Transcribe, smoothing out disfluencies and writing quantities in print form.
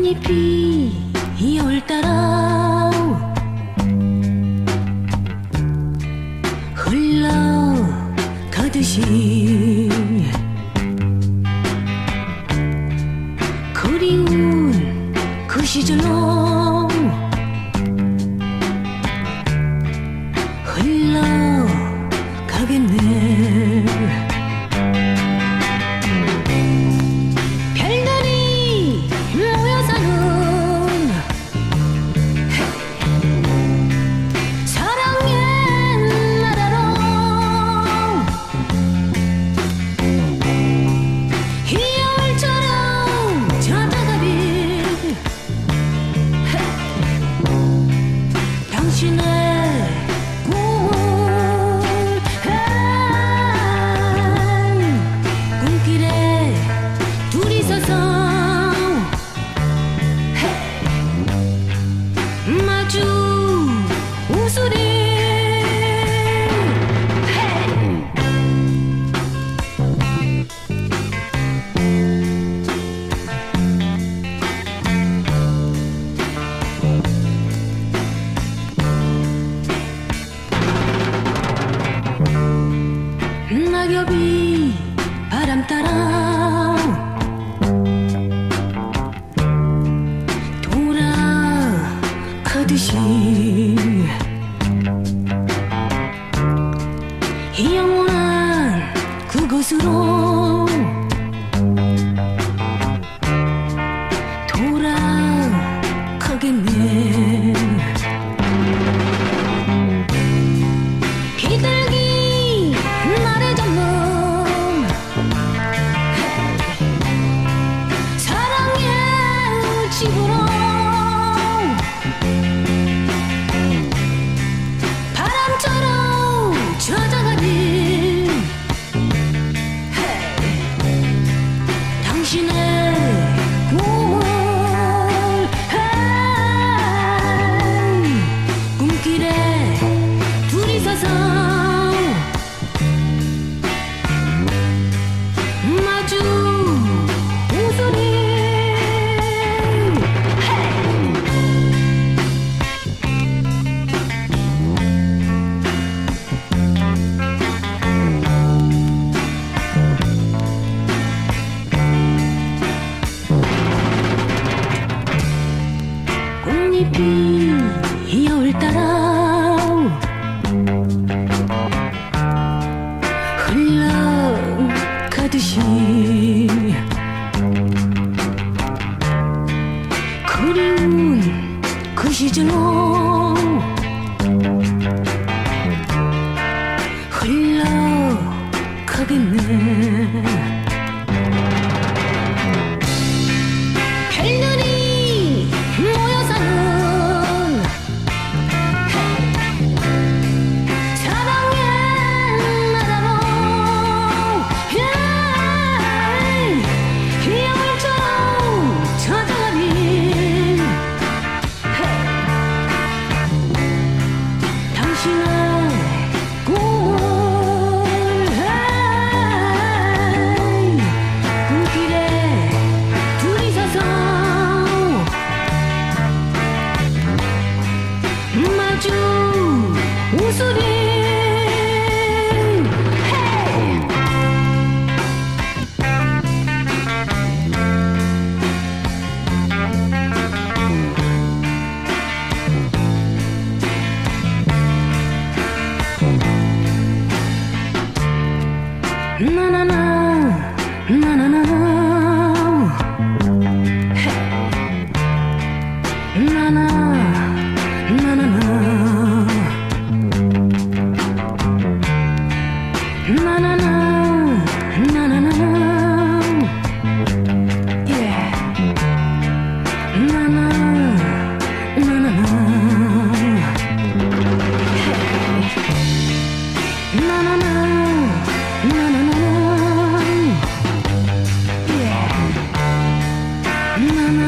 꽃잎이 이어올 따라 흘러가듯이 그리운 그 시절로 흘러가겠네. 별들이 모여 사는 사랑의 나라로 희열처럼 찾아가길 당신의 꿈길에 둘이 서서 마주 웃으리. 낙엽이 바람 따라 돌아가듯이 영원한 그곳으로 돌아가겠네. 비둘기 나를 잡는 사랑의 집으로 바람처럼 찾아가길 당신의 꿈을 꿈길에 둘이 서서 마주 웃으리. 꽃잎이 이어올 따라 흘러가듯이 그리운 그 시절로 흘러가겠네. 별들이 모여 사는 사랑의 나라로 희열처럼 찾아가길 당신의 꿈을 꿈길에 둘이 서서 마주 웃으리. 나나나 나나나 나나 나나나 나나나 나나나 yeah 나나 나나나 나나나 나나나 yeah 나나